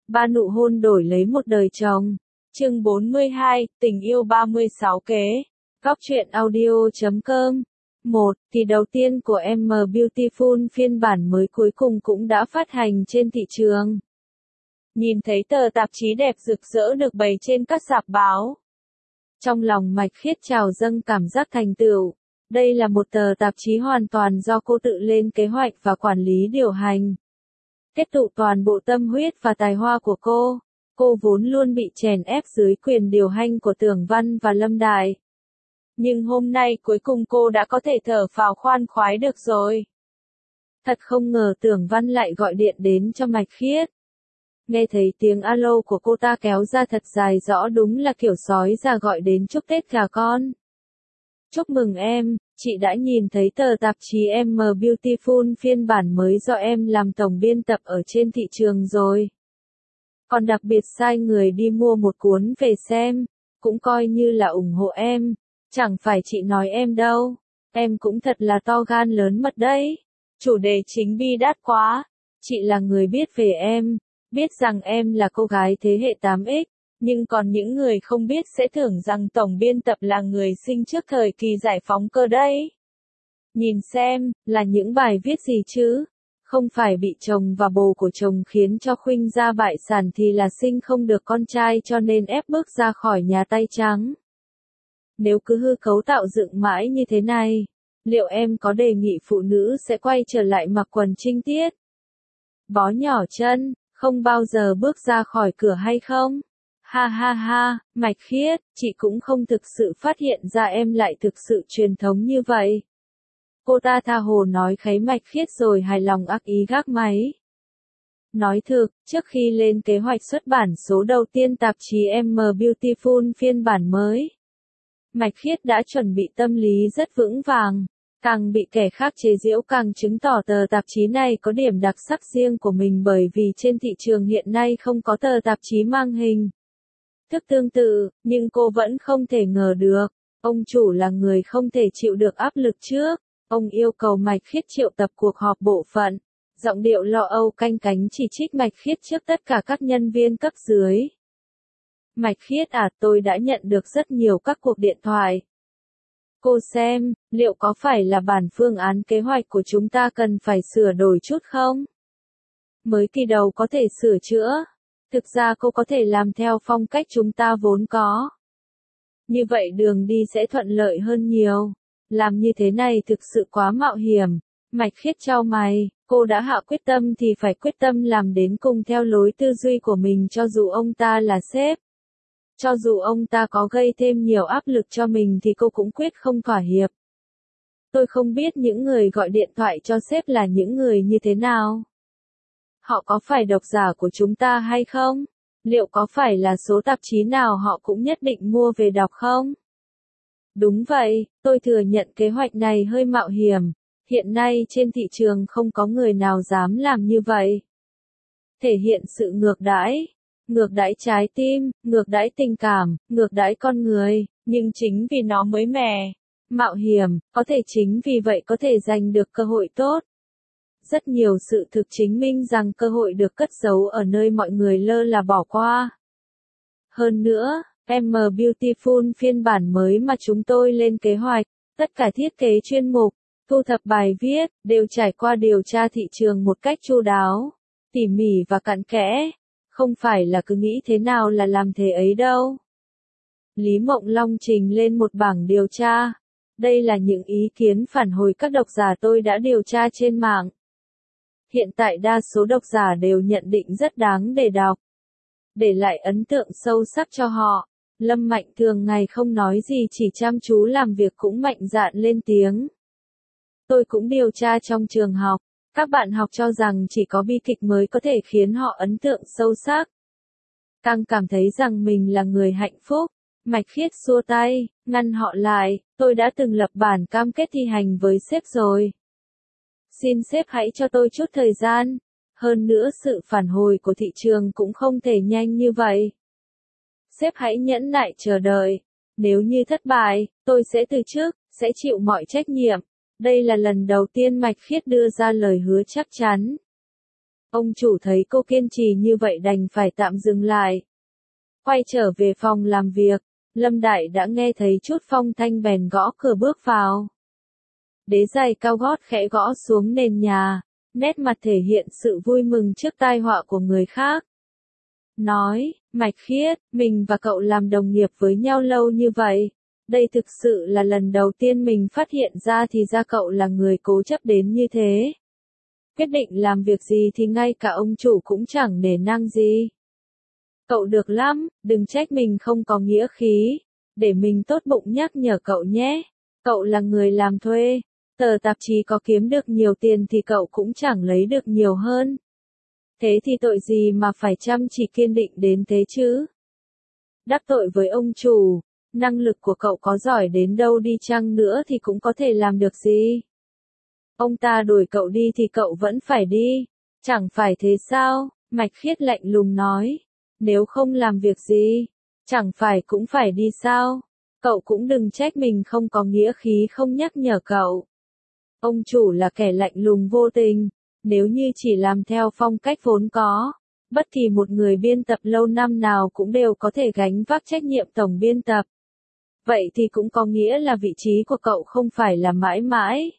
Ba nụ hôn đổi lấy một đời chồng. Chương 42, tình yêu 36 kế. Góc truyện audio.com. 1. Thì đầu tiên của M Beautiful phiên bản mới cuối cùng cũng đã phát hành trên thị trường. Nhìn thấy tờ tạp chí đẹp rực rỡ được bày trên các rạp báo. Trong lòng Mạch Khiết trào dâng cảm giác thành tựu. Đây là một tờ tạp chí hoàn toàn do cô tự lên kế hoạch và quản lý điều hành. Kết tụ toàn bộ tâm huyết và tài hoa của cô. Cô vốn luôn bị chèn ép dưới quyền điều hành của Tưởng Văn và Lâm Đại. Nhưng hôm nay cuối cùng cô đã có thể thở phào khoan khoái được rồi. Thật không ngờ Tưởng Văn lại gọi điện đến cho Mạch Khiết. Nghe thấy tiếng alo của cô ta kéo ra thật dài rõ, đúng là kiểu sói già gọi đến chúc Tết gà con. Chúc mừng em, chị đã nhìn thấy tờ tạp chí M Beautiful phiên bản mới do em làm tổng biên tập ở trên thị trường rồi. Còn đặc biệt sai người đi mua một cuốn về xem, cũng coi như là ủng hộ em, chẳng phải chị nói em đâu, em cũng thật là to gan lớn mật đấy. Chủ đề chính bi đát quá, chị là người biết về em, biết rằng em là cô gái thế hệ 8X. Nhưng còn những người không biết sẽ tưởng rằng tổng biên tập là người sinh trước thời kỳ giải phóng cơ đấy. Nhìn xem, là những bài viết gì chứ? Không phải bị chồng và bồ của chồng khiến cho khuynh gia bại sản thì là sinh không được con trai cho nên ép bước ra khỏi nhà tay trắng. Nếu cứ hư cấu tạo dựng mãi như thế này, liệu em có đề nghị phụ nữ sẽ quay trở lại mặc quần trinh tiết? Bó nhỏ chân, không bao giờ bước ra khỏi cửa hay không? Ha ha ha, Mạch Khiết, chị cũng không thực sự phát hiện ra em lại thực sự truyền thống như vậy. Cô ta tha hồ nói kháy Mạch Khiết rồi hài lòng ác ý gác máy. Nói thực, trước khi lên kế hoạch xuất bản số đầu tiên tạp chí M Beautiful phiên bản mới, Mạch Khiết đã chuẩn bị tâm lý rất vững vàng. Càng bị kẻ khác chế giễu càng chứng tỏ tờ tạp chí này có điểm đặc sắc riêng của mình, bởi vì trên thị trường hiện nay không có tờ tạp chí mang hình thức tương tự, nhưng cô vẫn không thể ngờ được, ông chủ là người không thể chịu được áp lực trước. Ông yêu cầu Mạch Khiết triệu tập cuộc họp bộ phận, giọng điệu lo âu canh cánh chỉ trích Mạch Khiết trước tất cả các nhân viên cấp dưới. Mạch Khiết à, tôi đã nhận được rất nhiều các cuộc điện thoại. Cô xem, liệu có phải là bản phương án kế hoạch của chúng ta cần phải sửa đổi chút không? Mới kỳ đầu có thể sửa chữa. Thực ra cô có thể làm theo phong cách chúng ta vốn có. Như vậy đường đi sẽ thuận lợi hơn nhiều. Làm như thế này thực sự quá mạo hiểm. Mạch Khiết chau mày, cô đã hạ quyết tâm thì phải quyết tâm làm đến cùng theo lối tư duy của mình, cho dù ông ta là sếp. Cho dù ông ta có gây thêm nhiều áp lực cho mình thì cô cũng quyết không thỏa hiệp. Tôi không biết những người gọi điện thoại cho sếp là những người như thế nào. Họ có phải độc giả của chúng ta hay không? Liệu có phải là số tạp chí nào họ cũng nhất định mua về đọc không? Đúng vậy, tôi thừa nhận kế hoạch này hơi mạo hiểm. Hiện nay trên thị trường không có người nào dám làm như vậy. Thể hiện sự ngược đãi trái tim, ngược đãi tình cảm, ngược đãi con người, nhưng chính vì nó mới mẻ, mạo hiểm, có thể chính vì vậy có thể giành được cơ hội tốt. Rất nhiều sự thực chứng minh rằng cơ hội được cất giấu ở nơi mọi người lơ là bỏ qua. Hơn nữa, M Beautiful phiên bản mới mà chúng tôi lên kế hoạch, tất cả thiết kế chuyên mục, thu thập bài viết, đều trải qua điều tra thị trường một cách chu đáo, tỉ mỉ và cặn kẽ. Không phải là cứ nghĩ thế nào là làm thế ấy đâu. Lý Mộng Long trình lên một bảng điều tra. Đây là những ý kiến phản hồi các độc giả tôi đã điều tra trên mạng. Hiện tại đa số độc giả đều nhận định rất đáng để đọc. Để lại ấn tượng sâu sắc cho họ. Lâm Mạnh thường ngày không nói gì, chỉ chăm chú làm việc, cũng mạnh dạn lên tiếng. Tôi cũng điều tra trong trường học. Các bạn học cho rằng chỉ có bi kịch mới có thể khiến họ ấn tượng sâu sắc. Càng cảm thấy rằng mình là người hạnh phúc. Mạch Khiết xua tay, ngăn họ lại, tôi đã từng lập bản cam kết thi hành với sếp rồi. Xin sếp hãy cho tôi chút thời gian. Hơn nữa sự phản hồi của thị trường cũng không thể nhanh như vậy. Sếp hãy nhẫn nại chờ đợi. Nếu như thất bại, tôi sẽ từ chức, sẽ chịu mọi trách nhiệm. Đây là lần đầu tiên Mạch Khiết đưa ra lời hứa chắc chắn. Ông chủ thấy cô kiên trì như vậy đành phải tạm dừng lại. Quay trở về phòng làm việc, Lâm Đại đã nghe thấy chút phong thanh bèn gõ cửa bước vào. Đế giày cao gót khẽ gõ xuống nền nhà, nét mặt thể hiện sự vui mừng trước tai họa của người khác. Nói, Mạch Khiết, mình và cậu làm đồng nghiệp với nhau lâu như vậy. Đây thực sự là lần đầu tiên mình phát hiện ra thì ra cậu là người cố chấp đến như thế. Quyết định làm việc gì thì ngay cả ông chủ cũng chẳng nể nang gì. Cậu được lắm, đừng trách mình không có nghĩa khí. Để mình tốt bụng nhắc nhở cậu nhé. Cậu là người làm thuê. Tờ tạp chí có kiếm được nhiều tiền thì cậu cũng chẳng lấy được nhiều hơn. Thế thì tội gì mà phải chăm chỉ kiên định đến thế chứ? Đắc tội với ông chủ, năng lực của cậu có giỏi đến đâu đi chăng nữa thì cũng có thể làm được gì. Ông ta đuổi cậu đi thì cậu vẫn phải đi. Chẳng phải thế sao? Mạch Khiết lạnh lùng nói. Nếu không làm việc gì, chẳng phải cũng phải đi sao? Cậu cũng đừng trách mình không có nghĩa khí không nhắc nhở cậu. Ông chủ là kẻ lạnh lùng vô tình. Nếu như chỉ làm theo phong cách vốn có, bất kỳ một người biên tập lâu năm nào cũng đều có thể gánh vác trách nhiệm tổng biên tập. Vậy thì cũng có nghĩa là vị trí của cậu không phải là mãi mãi.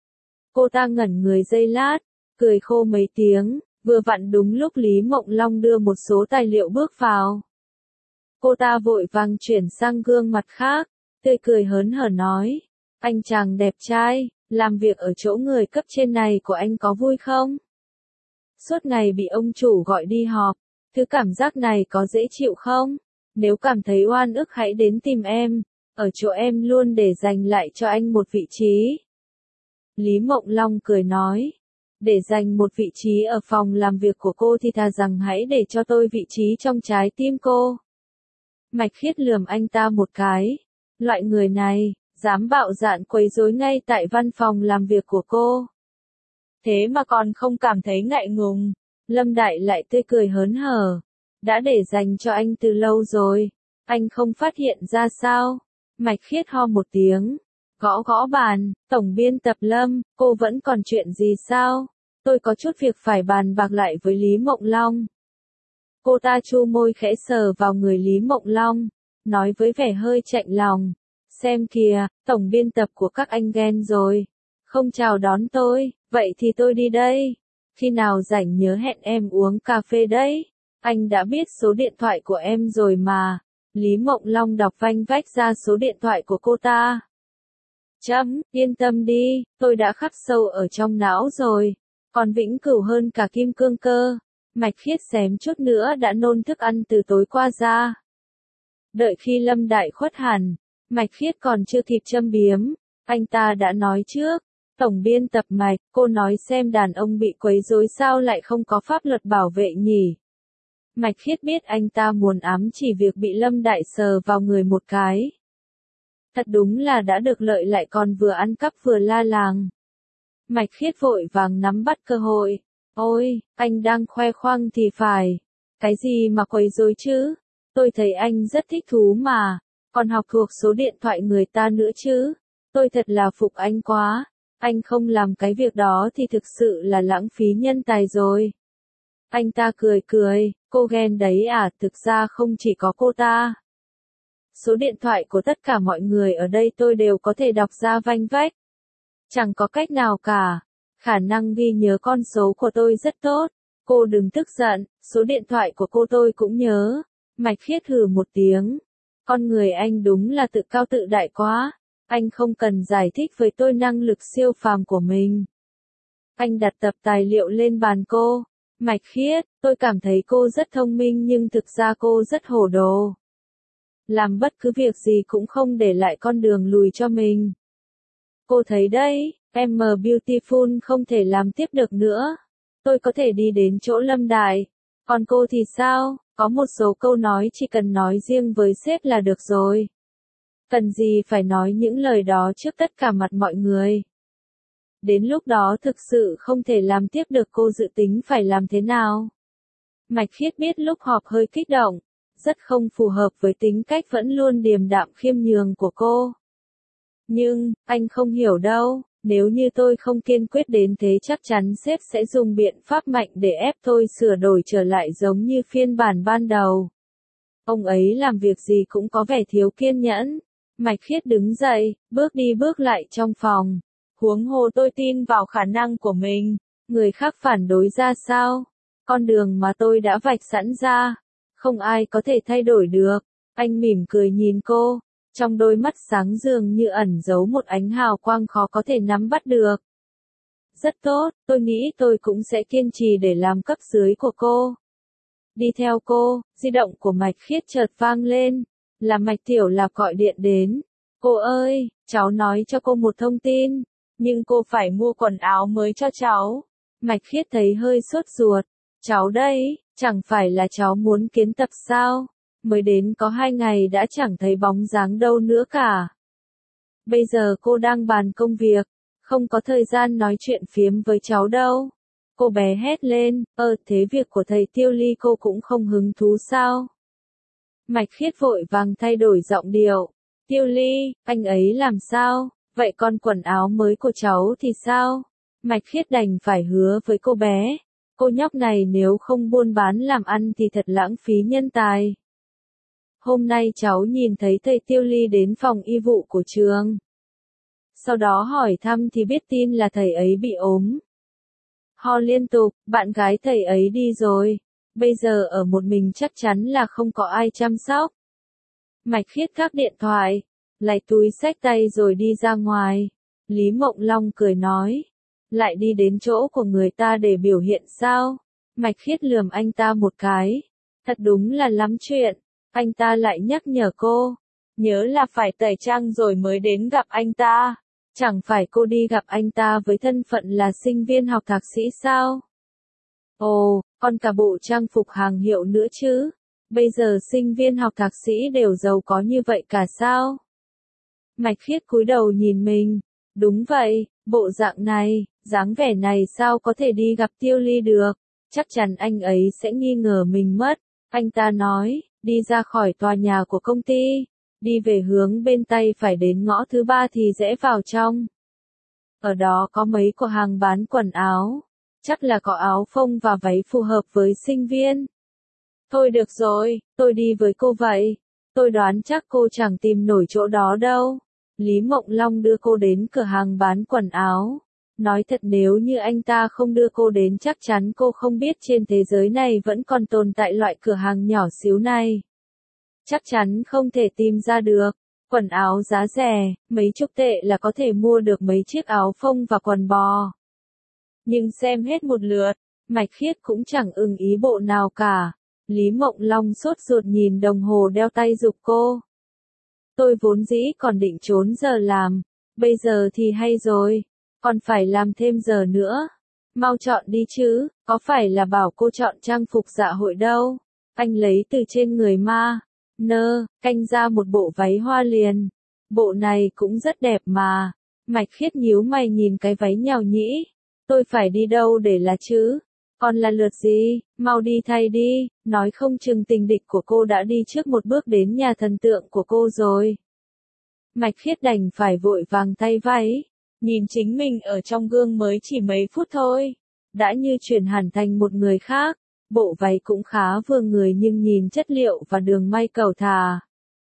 Cô ta ngẩn người giây lát, cười khô mấy tiếng, vừa vặn đúng lúc Lý Mộng Long đưa một số tài liệu bước vào. Cô ta vội vàng chuyển sang gương mặt khác, tươi cười hớn hở nói, anh chàng đẹp trai, làm việc ở chỗ người cấp trên này của anh có vui không? Suốt ngày bị ông chủ gọi đi họp, thứ cảm giác này có dễ chịu không? Nếu cảm thấy oan ức hãy đến tìm em, ở chỗ em luôn để dành lại cho anh một vị trí. Lý Mộng Long cười nói, để dành một vị trí ở phòng làm việc của cô thì thà rằng hãy để cho tôi vị trí trong trái tim cô. Mạch Khiết lườm anh ta một cái, loại người này, dám bạo dạn quấy rối ngay tại văn phòng làm việc của cô. Thế mà còn không cảm thấy ngại ngùng, Lâm Đại lại tươi cười hớn hở. Đã để dành cho anh từ lâu rồi, anh không phát hiện ra sao? Mạch Khiết ho một tiếng, gõ gõ bàn, tổng biên tập Lâm, cô vẫn còn chuyện gì sao? Tôi có chút việc phải bàn bạc lại với Lý Mộng Long. Cô ta chu môi khẽ sờ vào người Lý Mộng Long, nói với vẻ hơi chạnh lòng. Xem kìa, tổng biên tập của các anh ghen rồi. Không chào đón tôi, vậy thì tôi đi đây. Khi nào rảnh nhớ hẹn em uống cà phê đấy. Anh đã biết số điện thoại của em rồi mà. Lý Mộng Long đọc vanh vách ra số điện thoại của cô ta. Yên tâm đi, tôi đã khắc sâu ở trong não rồi. Còn vĩnh cửu hơn cả kim cương cơ. Mạch Khiết xém chút nữa đã nôn thức ăn từ tối qua ra. Đợi khi Lâm Đại khuất hẳn, Mạch Khiết còn chưa kịp châm biếm, anh ta đã nói trước, tổng biên tập Mạch, cô nói xem đàn ông bị quấy rối sao lại không có pháp luật bảo vệ nhỉ. Mạch Khiết biết anh ta muốn ám chỉ việc bị Lâm Đại sờ vào người một cái. Thật đúng là đã được lợi lại còn vừa ăn cắp vừa la làng. Mạch Khiết vội vàng nắm bắt cơ hội. Ôi, anh đang khoe khoang thì phải. Cái gì mà quấy rối chứ? Tôi thấy anh rất thích thú mà. Còn học thuộc số điện thoại người ta nữa chứ. Tôi thật là phục anh quá. Anh không làm cái việc đó thì thực sự là lãng phí nhân tài rồi. Anh ta cười cười, cô ghen đấy à, thực ra không chỉ có cô ta. Số điện thoại của tất cả mọi người ở đây tôi đều có thể đọc ra vanh vách. Chẳng có cách nào cả. Khả năng ghi nhớ con số của tôi rất tốt. Cô đừng tức giận, số điện thoại của cô tôi cũng nhớ. Mạch Khiết hừ một tiếng. Con người anh đúng là tự cao tự đại quá. Anh không cần giải thích với tôi năng lực siêu phàm của mình. Anh đặt tập tài liệu lên bàn cô. Mạch Khiết, tôi cảm thấy cô rất thông minh nhưng thực ra cô rất hồ đồ. Làm bất cứ việc gì cũng không để lại con đường lùi cho mình. Cô thấy đấy, M Beautiful không thể làm tiếp được nữa. Tôi có thể đi đến chỗ Lâm Đại. Còn cô thì sao? Có một số câu nói chỉ cần nói riêng với sếp là được rồi. Cần gì phải nói những lời đó trước tất cả mặt mọi người. Đến lúc đó thực sự không thể làm tiếp được, cô dự tính phải làm thế nào? Mạch Khiết biết lúc họp hơi kích động, rất không phù hợp với tính cách vẫn luôn điềm đạm khiêm nhường của cô. Nhưng, anh không hiểu đâu, Nếu như tôi không kiên quyết đến thế chắc chắn sếp sẽ dùng biện pháp mạnh để ép tôi sửa đổi trở lại giống như phiên bản ban đầu. Ông ấy làm việc gì cũng có vẻ thiếu kiên nhẫn. Mạch Khiết đứng dậy, bước đi bước lại trong phòng. Huống hồ tôi tin vào khả năng của mình. Người khác phản đối ra sao? Con đường mà tôi đã vạch sẵn ra. Không ai có thể thay đổi được. Anh mỉm cười nhìn cô. Trong đôi mắt sáng dường như ẩn giấu một ánh hào quang khó có thể nắm bắt được. Rất tốt, tôi nghĩ tôi cũng sẽ kiên trì để làm cấp dưới của cô. Đi theo cô, di động của Mạch Khiết chợt vang lên. Là Mạch Tiểu Lạp gọi điện đến. Cô ơi, cháu nói cho cô một thông tin. Nhưng cô phải mua quần áo mới cho cháu. Mạch Khiết thấy hơi sốt ruột. Cháu đây, chẳng phải là cháu muốn kiến tập sao? Mới đến có 2 ngày đã chẳng thấy bóng dáng đâu nữa cả. Bây giờ cô đang bàn công việc, không có thời gian nói chuyện phiếm với cháu đâu. Cô bé hét lên, thế việc của thầy Tiêu Ly cô cũng không hứng thú sao? Mạch Khiết vội vàng thay đổi giọng điệu. Tiêu Ly, anh ấy làm sao? Vậy còn quần áo mới của cháu thì sao? Mạch Khiết đành phải hứa với cô bé. Cô nhóc này nếu không buôn bán làm ăn thì thật lãng phí nhân tài. Hôm nay cháu nhìn thấy thầy Tiêu Ly đến phòng y vụ của trường. Sau đó hỏi thăm thì biết tin là thầy ấy bị ốm. Ho liên tục, bạn gái thầy ấy đi rồi. Bây giờ ở một mình chắc chắn là không có ai chăm sóc. Mạch Khiết gác điện thoại, lấy túi xách tay rồi đi ra ngoài. Lý Mộng Long cười nói. Lại đi đến chỗ của người ta để biểu hiện sao? Mạch Khiết lườm anh ta một cái. Thật đúng là lắm chuyện. Anh ta lại nhắc nhở cô. Nhớ là phải tẩy trang rồi mới đến gặp anh ta. Chẳng phải cô đi gặp anh ta với thân phận là sinh viên học thạc sĩ sao? Ồ, còn cả bộ trang phục hàng hiệu nữa chứ. Bây giờ sinh viên học thạc sĩ đều giàu có như vậy cả sao? Mạch Khiết cúi đầu nhìn mình. Đúng vậy, bộ dạng này, dáng vẻ này sao có thể đi gặp Tiêu Ly được? Chắc chắn anh ấy sẽ nghi ngờ mình mất. Anh ta nói, đi ra khỏi tòa nhà của công ty. Đi về hướng bên tay phải đến ngõ thứ 3 thì rẽ vào trong. Ở đó có mấy cửa hàng bán quần áo. Chắc là có áo phông và váy phù hợp với sinh viên. Thôi được rồi, tôi đi với cô vậy. Tôi đoán chắc cô chẳng tìm nổi chỗ đó đâu. Lý Mộng Long đưa cô đến cửa hàng bán quần áo. Nói thật nếu như anh ta không đưa cô đến chắc chắn cô không biết trên thế giới này vẫn còn tồn tại loại cửa hàng nhỏ xíu này. Chắc chắn không thể tìm ra được. Quần áo giá rẻ, mấy chục tệ là có thể mua được mấy chiếc áo phông và quần bò. Nhưng xem hết một lượt, Mạch Khiết cũng chẳng ưng ý bộ nào cả. Lý Mộng Long sốt ruột nhìn đồng hồ đeo tay giục cô. Tôi vốn dĩ còn định trốn giờ làm, bây giờ thì hay rồi, còn phải làm thêm giờ nữa. Mau chọn đi chứ, có phải là bảo cô chọn trang phục dạ hội đâu. Anh lấy từ trên người ma, canh ra một bộ váy hoa liền. Bộ này cũng rất đẹp mà. Mạch Khiết nhíu mày nhìn cái váy nhào nhĩ. Tôi phải đi đâu để là chứ? Còn là lượt gì? Mau đi thay đi, nói không chừng tình địch của cô đã đi trước một bước đến nhà thần tượng của cô rồi. Mạch Khiết đành phải vội vàng thay váy. Nhìn chính mình ở trong gương mới chỉ mấy phút thôi. Đã như chuyển hẳn thành một người khác. Bộ váy cũng khá vừa người nhưng nhìn chất liệu và đường may cầu thả.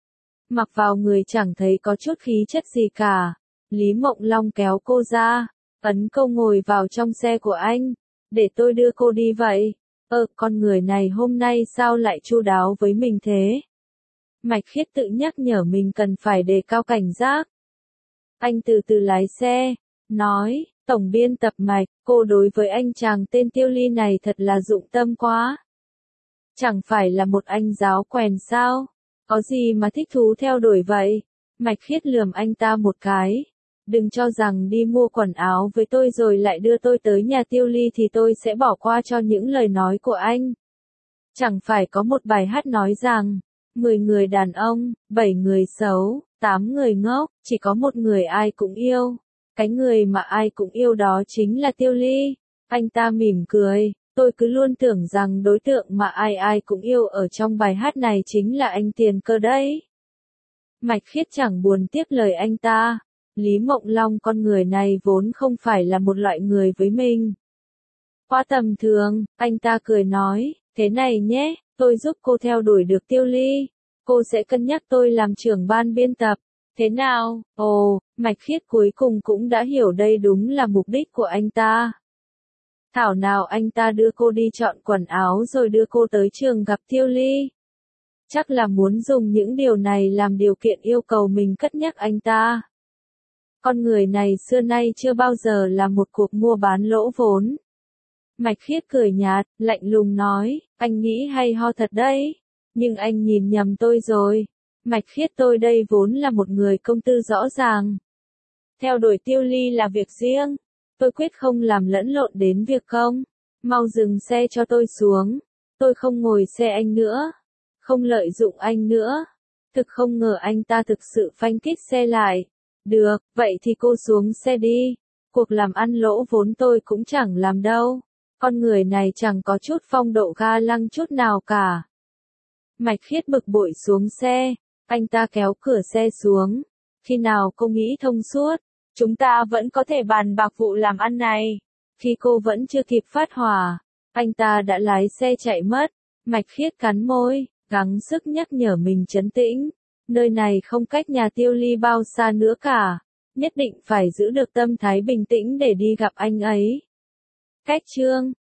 Mặc vào người chẳng thấy có chút khí chất gì cả. Lý Mộng Long kéo cô ra, ấn câu ngồi vào trong xe của anh. Để tôi đưa cô đi vậy. Con người này hôm nay sao lại chu đáo với mình thế? Mạch Khiết tự nhắc nhở mình cần phải đề cao cảnh giác. Anh từ từ lái xe, nói, tổng biên tập Mạch, cô đối với anh chàng tên Tiêu Ly này thật là dụng tâm quá. Chẳng phải là một anh giáo quèn sao? Có gì mà thích thú theo đuổi vậy? Mạch Khiết lườm anh ta một cái. Đừng cho rằng đi mua quần áo với tôi rồi lại đưa tôi tới nhà Tiêu Ly thì tôi sẽ bỏ qua cho những lời nói của anh. Chẳng phải có một bài hát nói rằng, 10 người đàn ông, 7 người xấu, 8 người ngốc, chỉ có một người ai cũng yêu. Cái người mà ai cũng yêu đó chính là Tiêu Ly. Anh ta mỉm cười, tôi cứ luôn tưởng rằng đối tượng mà ai ai cũng yêu ở trong bài hát này chính là anh Tiền Cơ đấy. Mạch Khiết chẳng buồn tiếc lời anh ta. Lý Mộng Long con người này vốn không phải là một loại người với mình. Quá tầm thường, anh ta cười nói, thế này nhé, tôi giúp cô theo đuổi được Tiêu Ly. Cô sẽ cân nhắc tôi làm trưởng ban biên tập. Thế nào? Ồ, Mạch Khiết cuối cùng cũng đã hiểu đây đúng là mục đích của anh ta. Thảo nào anh ta đưa cô đi chọn quần áo rồi đưa cô tới trường gặp Tiêu Ly. Chắc là muốn dùng những điều này làm điều kiện yêu cầu mình cất nhắc anh ta. Con người này xưa nay chưa bao giờ là một cuộc mua bán lỗ vốn. Mạch Khiết cười nhạt, lạnh lùng nói, anh nghĩ hay ho thật đấy. Nhưng anh nhìn nhầm tôi rồi. Mạch Khiết tôi đây vốn là một người công tư rõ ràng. Theo đuổi Tiêu Ly là việc riêng. Tôi quyết không làm lẫn lộn đến việc công. Mau dừng xe cho tôi xuống. Tôi không ngồi xe anh nữa. Không lợi dụng anh nữa. Thực không ngờ anh ta thực sự phanh kít xe lại. Được, vậy thì cô xuống xe đi. Cuộc làm ăn lỗ vốn tôi cũng chẳng làm đâu. Con người này chẳng có chút phong độ ga lăng chút nào cả. Mạch Khiết bực bội xuống xe. Anh ta kéo cửa xe xuống. Khi nào cô nghĩ thông suốt, chúng ta vẫn có thể bàn bạc vụ làm ăn này. Khi cô vẫn chưa kịp phát hỏa, anh ta đã lái xe chạy mất. Mạch Khiết cắn môi, gắng sức nhắc nhở mình trấn tĩnh. Nơi này không cách nhà Tiêu Ly bao xa nữa cả. Nhất định phải giữ được tâm thái bình tĩnh để đi gặp anh ấy. Cách chương